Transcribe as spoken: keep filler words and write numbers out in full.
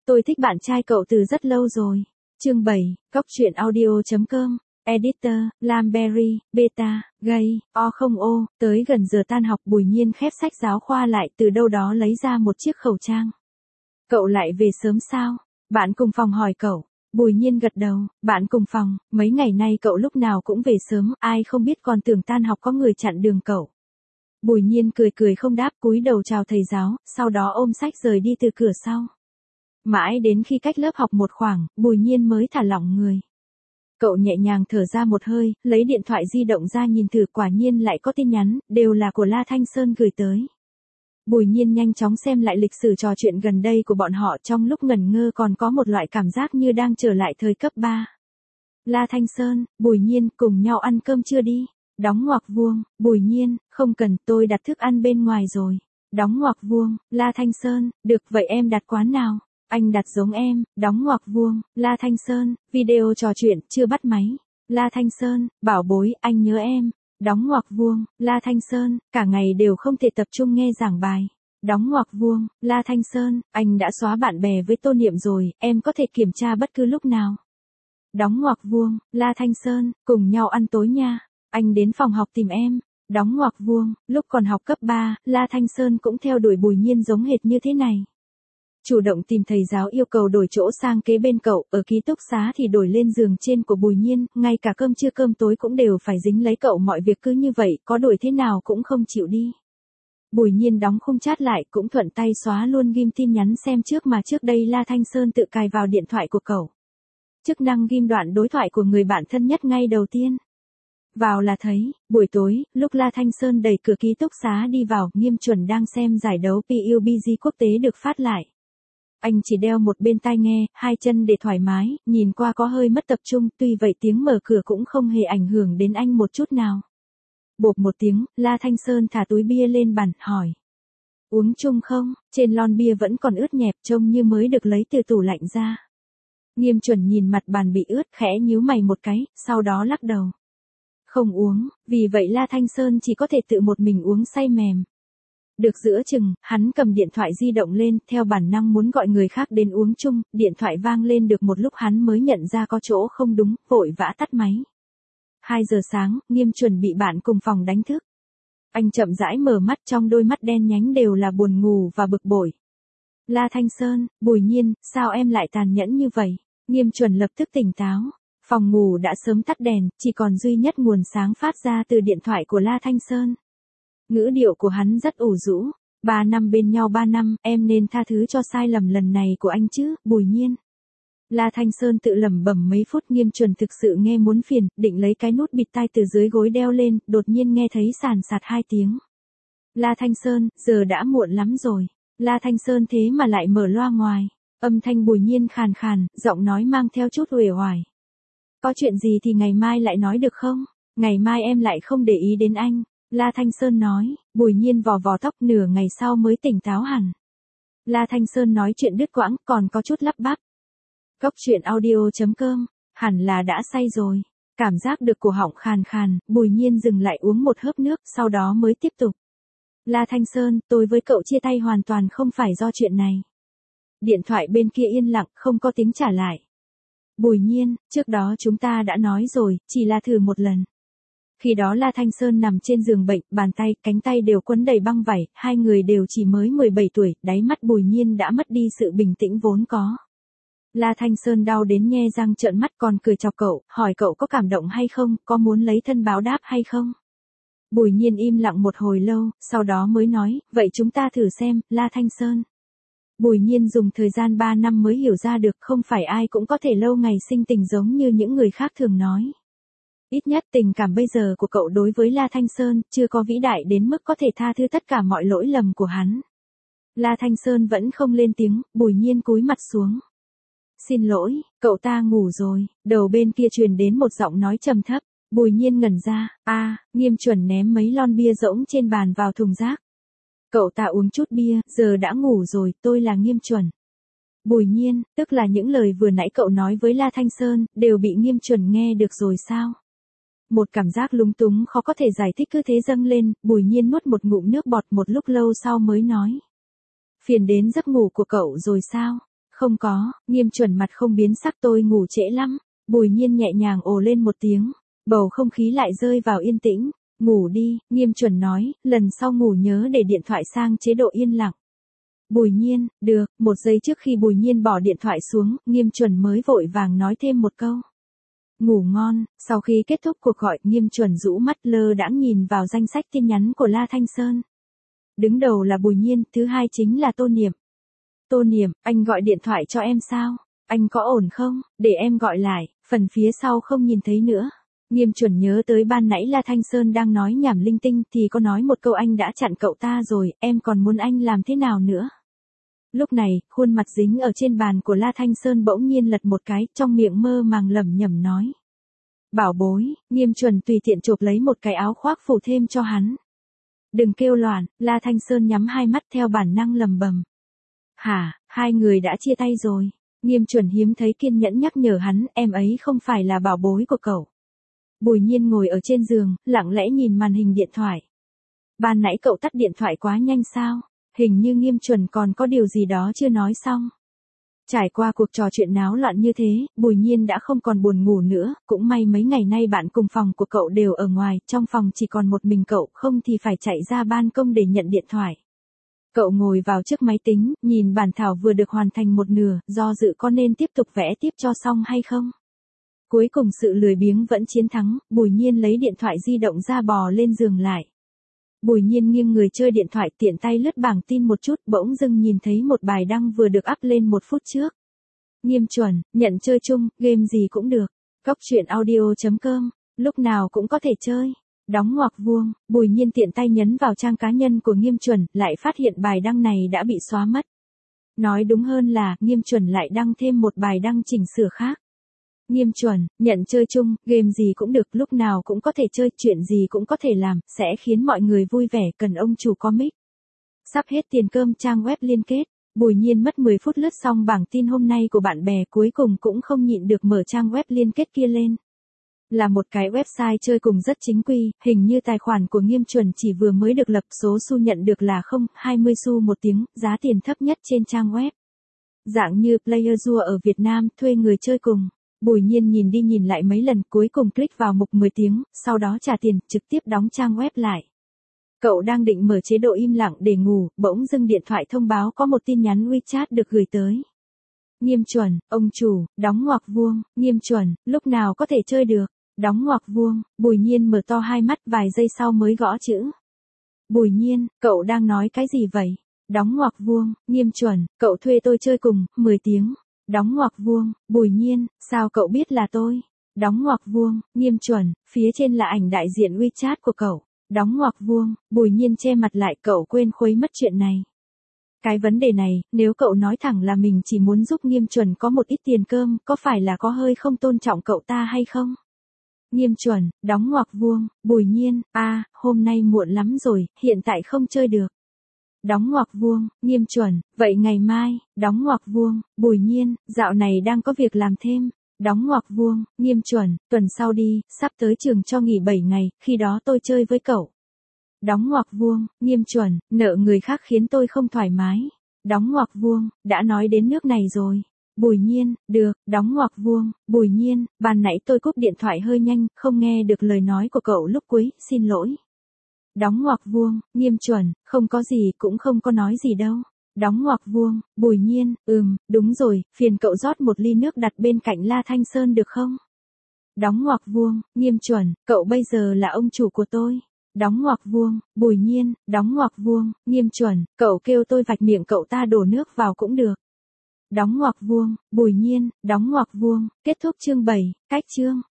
tôi thích bạn trai cậu từ rất lâu rồi. Chương bảy, Cóc truyện audio chấm com, Editor, Lamberry, Beta, Gay, O không ô, tới gần giờ tan học Bùi Nhiên khép sách giáo khoa lại từ đâu đó lấy ra một chiếc khẩu trang. Cậu lại về sớm sao? Bạn cùng phòng hỏi cậu. Bùi Nhiên gật đầu, bạn cùng phòng, mấy ngày nay cậu lúc nào cũng về sớm, ai không biết còn tưởng tan học có người chặn đường cậu. Bùi Nhiên cười cười không đáp, cúi đầu chào thầy giáo, sau đó ôm sách rời đi từ cửa sau. Mãi đến khi cách lớp học một khoảng, Bùi Nhiên mới thả lỏng người. Cậu nhẹ nhàng thở ra một hơi, lấy điện thoại di động ra nhìn thử, quả nhiên lại có tin nhắn, đều là của La Thanh Sơn gửi tới. Bùi Nhiên nhanh chóng xem lại lịch sử trò chuyện gần đây của bọn họ, trong lúc ngẩn ngơ còn có một loại cảm giác như đang trở lại thời cấp ba. La Thanh Sơn, Bùi Nhiên, cùng nhau ăn cơm chưa đi? Đóng ngoặc vuông, Bùi Nhiên, không cần, tôi đặt thức ăn bên ngoài rồi. Đóng ngoặc vuông, La Thanh Sơn, được vậy em đặt quán nào? Anh đặt giống em, đóng ngoặc vuông, La Thanh Sơn, video trò chuyện, chưa bắt máy. La Thanh Sơn, bảo bối, anh nhớ em. Đóng ngoặc vuông, La Thanh Sơn, cả ngày đều không thể tập trung nghe giảng bài. Đóng ngoặc vuông, La Thanh Sơn, anh đã xóa bạn bè với Tô Niệm rồi, em có thể kiểm tra bất cứ lúc nào. Đóng ngoặc vuông, La Thanh Sơn, cùng nhau ăn tối nha. Anh đến phòng học tìm em. Đóng ngoặc vuông, lúc còn học cấp ba, La Thanh Sơn cũng theo đuổi Bùi Nhiên giống hệt như thế này. Chủ động tìm thầy giáo yêu cầu đổi chỗ sang kế bên cậu, ở ký túc xá thì đổi lên giường trên của Bùi Nhiên, ngay cả cơm trưa cơm tối cũng đều phải dính lấy cậu, mọi việc cứ như vậy, có đổi thế nào cũng không chịu đi. Bùi Nhiên đóng khung chat lại, cũng thuận tay xóa luôn ghim tin nhắn xem trước mà trước đây La Thanh Sơn tự cài vào điện thoại của cậu. Chức năng ghim đoạn đối thoại của người bạn thân nhất ngay đầu tiên. Vào là thấy, buổi tối, lúc La Thanh Sơn đẩy cửa ký túc xá đi vào, Nghiêm Chuẩn đang xem giải đấu pê u bê giê quốc tế được phát lại. Anh chỉ đeo một bên tai nghe, hai chân để thoải mái, nhìn qua có hơi mất tập trung, tuy vậy tiếng mở cửa cũng không hề ảnh hưởng đến anh một chút nào. Bộp một tiếng, La Thanh Sơn thả túi bia lên bàn, hỏi. Uống chung không? Trên lon bia vẫn còn ướt nhẹp, trông như mới được lấy từ tủ lạnh ra. Nghiêm Chuẩn nhìn mặt bàn bị ướt, khẽ nhíu mày một cái, sau đó lắc đầu. Không uống, vì vậy La Thanh Sơn chỉ có thể tự một mình uống say mềm. Được giữa chừng, hắn cầm điện thoại di động lên, theo bản năng muốn gọi người khác đến uống chung, điện thoại vang lên được một lúc hắn mới nhận ra có chỗ không đúng, vội vã tắt máy. hai giờ sáng, Nghiêm Chuẩn bị bạn cùng phòng đánh thức. Anh chậm rãi mở mắt, trong đôi mắt đen nhánh đều là buồn ngủ và bực bội. La Thanh Sơn, Bùi Nhiên, sao em lại tàn nhẫn như vậy? Nghiêm Chuẩn lập tức tỉnh táo. Phòng ngủ đã sớm tắt đèn, chỉ còn duy nhất nguồn sáng phát ra từ điện thoại của La Thanh Sơn. Ngữ điệu của hắn rất ủ rũ. Ba năm bên nhau ba năm, em nên tha thứ cho sai lầm lần này của anh chứ, Bùi Nhiên. La Thanh Sơn tự lẩm bẩm mấy phút. Nghiêm Chuẩn thực sự nghe muốn phiền, định lấy cái nút bịt tai từ dưới gối đeo lên, đột nhiên nghe thấy sàn sạt hai tiếng. La Thanh Sơn, giờ đã muộn lắm rồi. La Thanh Sơn thế mà lại mở loa ngoài. Âm thanh Bùi Nhiên khàn khàn, giọng nói mang theo chút uể oải. Có chuyện gì thì ngày mai lại nói được không? Ngày mai em lại không để ý đến anh. La Thanh Sơn nói. Bùi Nhiên vò vò tóc, nửa ngày sau mới tỉnh táo hẳn. La Thanh Sơn nói chuyện đứt quãng, còn có chút lắp bắp. Cóc truyện audio chấm com, hẳn là đã say rồi. Cảm giác được cổ họng khàn khàn, Bùi Nhiên dừng lại uống một hớp nước, sau đó mới tiếp tục. La Thanh Sơn, tôi với cậu chia tay hoàn toàn không phải do chuyện này. Điện thoại bên kia yên lặng, không có tiếng trả lại. Bùi Nhiên, trước đó chúng ta đã nói rồi, chỉ là thử một lần. Khi đó La Thanh Sơn nằm trên giường bệnh, bàn tay, cánh tay đều quấn đầy băng vải, hai người đều chỉ mới mười bảy tuổi, đáy mắt Bùi Nhiên đã mất đi sự bình tĩnh vốn có. La Thanh Sơn đau đến nhe răng trợn mắt, còn cười chọc cậu, hỏi cậu có cảm động hay không, có muốn lấy thân báo đáp hay không. Bùi Nhiên im lặng một hồi lâu, sau đó mới nói, vậy chúng ta thử xem, La Thanh Sơn. Bùi Nhiên dùng thời gian ba năm mới hiểu ra được, không phải ai cũng có thể lâu ngày sinh tình giống như những người khác thường nói. Ít nhất tình cảm bây giờ của cậu đối với La Thanh Sơn chưa có vĩ đại đến mức có thể tha thứ tất cả mọi lỗi lầm của hắn. La Thanh Sơn vẫn không lên tiếng, Bùi Nhiên cúi mặt xuống. Xin lỗi, cậu ta ngủ rồi. Đầu bên kia truyền đến một giọng nói trầm thấp. Bùi Nhiên ngẩn ra. A, Nghiêm Chuẩn ném mấy lon bia rỗng trên bàn vào thùng rác. Cậu ta uống chút bia, giờ đã ngủ rồi, tôi là Nghiêm Chuẩn. Bùi Nhiên, tức là những lời vừa nãy cậu nói với La Thanh Sơn, đều bị Nghiêm Chuẩn nghe được rồi sao? Một cảm giác lúng túng khó có thể giải thích cứ thế dâng lên, Bùi Nhiên nuốt một ngụm nước bọt, một lúc lâu sau mới nói. Phiền đến giấc ngủ của cậu rồi sao? Không có, Nghiêm Chuẩn mặt không biến sắc, tôi ngủ trễ lắm. Bùi Nhiên nhẹ nhàng ồ lên một tiếng, bầu không khí lại rơi vào yên tĩnh. Ngủ đi, Nghiêm Chuẩn nói, lần sau ngủ nhớ để điện thoại sang chế độ yên lặng. Bùi Nhiên, được, một giây trước khi Bùi Nhiên bỏ điện thoại xuống, Nghiêm Chuẩn mới vội vàng nói thêm một câu. Ngủ ngon. Sau khi kết thúc cuộc gọi, Nghiêm Chuẩn rũ mắt lơ đãng nhìn vào danh sách tin nhắn của La Thanh Sơn. Đứng đầu là Bùi Nhiên, thứ hai chính là Tô Niệm. Tô Niệm, anh gọi điện thoại cho em sao? Anh có ổn không? Để em gọi lại. Phần phía sau không nhìn thấy nữa. Nghiêm Chuẩn nhớ tới ban nãy La Thanh Sơn đang nói nhảm linh tinh thì có nói một câu anh đã chặn cậu ta rồi, em còn muốn anh làm thế nào nữa? Lúc này, khuôn mặt dính ở trên bàn của La Thanh Sơn bỗng nhiên lật một cái, trong miệng mơ màng lẩm nhẩm nói. Bảo bối. Nghiêm Chuẩn tùy tiện chộp lấy một cái áo khoác phủ thêm cho hắn. Đừng kêu loạn. La Thanh Sơn nhắm hai mắt theo bản năng lầm bầm. Hả, hai người đã chia tay rồi. Nghiêm Chuẩn hiếm thấy kiên nhẫn nhắc nhở hắn, em ấy không phải là bảo bối của cậu. Bùi Nhiên ngồi ở trên giường, lặng lẽ nhìn màn hình điện thoại. Ban nãy cậu tắt điện thoại quá nhanh sao? Hình như Nghiêm Chuẩn còn có điều gì đó chưa nói xong. Trải qua cuộc trò chuyện náo loạn như thế, Bùi Nhiên đã không còn buồn ngủ nữa, cũng may mấy ngày nay bạn cùng phòng của cậu đều ở ngoài, trong phòng chỉ còn một mình cậu, không thì phải chạy ra ban công để nhận điện thoại. Cậu ngồi vào trước máy tính, nhìn bản thảo vừa được hoàn thành một nửa, do dự có nên tiếp tục vẽ tiếp cho xong hay không. Cuối cùng sự lười biếng vẫn chiến thắng, Bùi Nhiên lấy điện thoại di động ra bò lên giường lại. Bùi Nhiên nghiêng người chơi điện thoại tiện tay lướt bảng tin một chút, bỗng dưng nhìn thấy một bài đăng vừa được up lên một phút trước. Nghiêm Chuẩn, nhận chơi chung, game gì cũng được. Cóc truyện audio chấm com, lúc nào cũng có thể chơi. Đóng ngoặc vuông, Bùi Nhiên tiện tay nhấn vào trang cá nhân của Nghiêm Chuẩn, lại phát hiện bài đăng này đã bị xóa mất. Nói đúng hơn là, Nghiêm Chuẩn lại đăng thêm một bài đăng chỉnh sửa khác. Nghiêm Chuẩn, nhận chơi chung, game gì cũng được, lúc nào cũng có thể chơi, chuyện gì cũng có thể làm, sẽ khiến mọi người vui vẻ, cần ông chủ comic. Sắp hết tiền cơm, trang web liên kết. Bùi Nhiên mất mười phút lướt xong bảng tin hôm nay của bạn bè, cuối cùng cũng không nhịn được mở trang web liên kết kia lên. Là một cái website chơi cùng rất chính quy, hình như tài khoản của Nghiêm Chuẩn chỉ vừa mới được lập, số xu nhận được là không phẩy hai mươi xu một tiếng, giá tiền thấp nhất trên trang web. Dạng như PlayerZua ở Việt Nam, thuê người chơi cùng. Bùi Nhiên nhìn đi nhìn lại mấy lần, cuối cùng click vào mục mười tiếng, sau đó trả tiền, trực tiếp đóng trang web lại. Cậu đang định mở chế độ im lặng để ngủ, bỗng dưng điện thoại thông báo có một tin nhắn WeChat được gửi tới. Nghiêm Chuẩn, ông chủ, đóng ngoặc vuông, Nghiêm Chuẩn, lúc nào có thể chơi được, đóng ngoặc vuông, Bùi Nhiên mở to hai mắt vài giây sau mới gõ chữ. Bùi Nhiên, cậu đang nói cái gì vậy? Đóng ngoặc vuông, Nghiêm Chuẩn, cậu thuê tôi chơi cùng, mười tiếng. Đóng ngoặc vuông, Bùi Nhiên, sao cậu biết là tôi? Đóng ngoặc vuông, Nghiêm Chuẩn, phía trên là ảnh đại diện WeChat của cậu. Đóng ngoặc vuông, Bùi Nhiên che mặt lại, cậu quên khuấy mất chuyện này. Cái vấn đề này, nếu cậu nói thẳng là mình chỉ muốn giúp Nghiêm Chuẩn có một ít tiền cơm, có phải là có hơi không tôn trọng cậu ta hay không? Nghiêm Chuẩn, đóng ngoặc vuông, Bùi Nhiên, a, à, hôm nay muộn lắm rồi, hiện tại không chơi được. Đóng ngoặc vuông, Nghiêm Chuẩn, vậy ngày mai, đóng ngoặc vuông, Bùi Nhiên, dạo này đang có việc làm thêm. Đóng ngoặc vuông, Nghiêm Chuẩn, tuần sau đi, sắp tới trường cho nghỉ bảy ngày, khi đó tôi chơi với cậu. Đóng ngoặc vuông, Nghiêm Chuẩn, nợ người khác khiến tôi không thoải mái. Đóng ngoặc vuông, đã nói đến nước này rồi. Bùi Nhiên, được, đóng ngoặc vuông, Bùi Nhiên, ban nãy tôi cúp điện thoại hơi nhanh, không nghe được lời nói của cậu lúc cuối, xin lỗi. Đóng ngoặc vuông, Nghiêm Chuẩn, không có gì, cũng không có nói gì đâu. Đóng ngoặc vuông, Bùi Nhiên, ừm, đúng rồi, phiền cậu rót một ly nước đặt bên cạnh La Thanh Sơn được không? Đóng ngoặc vuông, Nghiêm Chuẩn, cậu bây giờ là ông chủ của tôi. Đóng ngoặc vuông, Bùi Nhiên, đóng ngoặc vuông, Nghiêm Chuẩn, cậu kêu tôi vạch miệng cậu ta đổ nước vào cũng được. Đóng ngoặc vuông, Bùi Nhiên, đóng ngoặc vuông, kết thúc chương bảy, cách chương.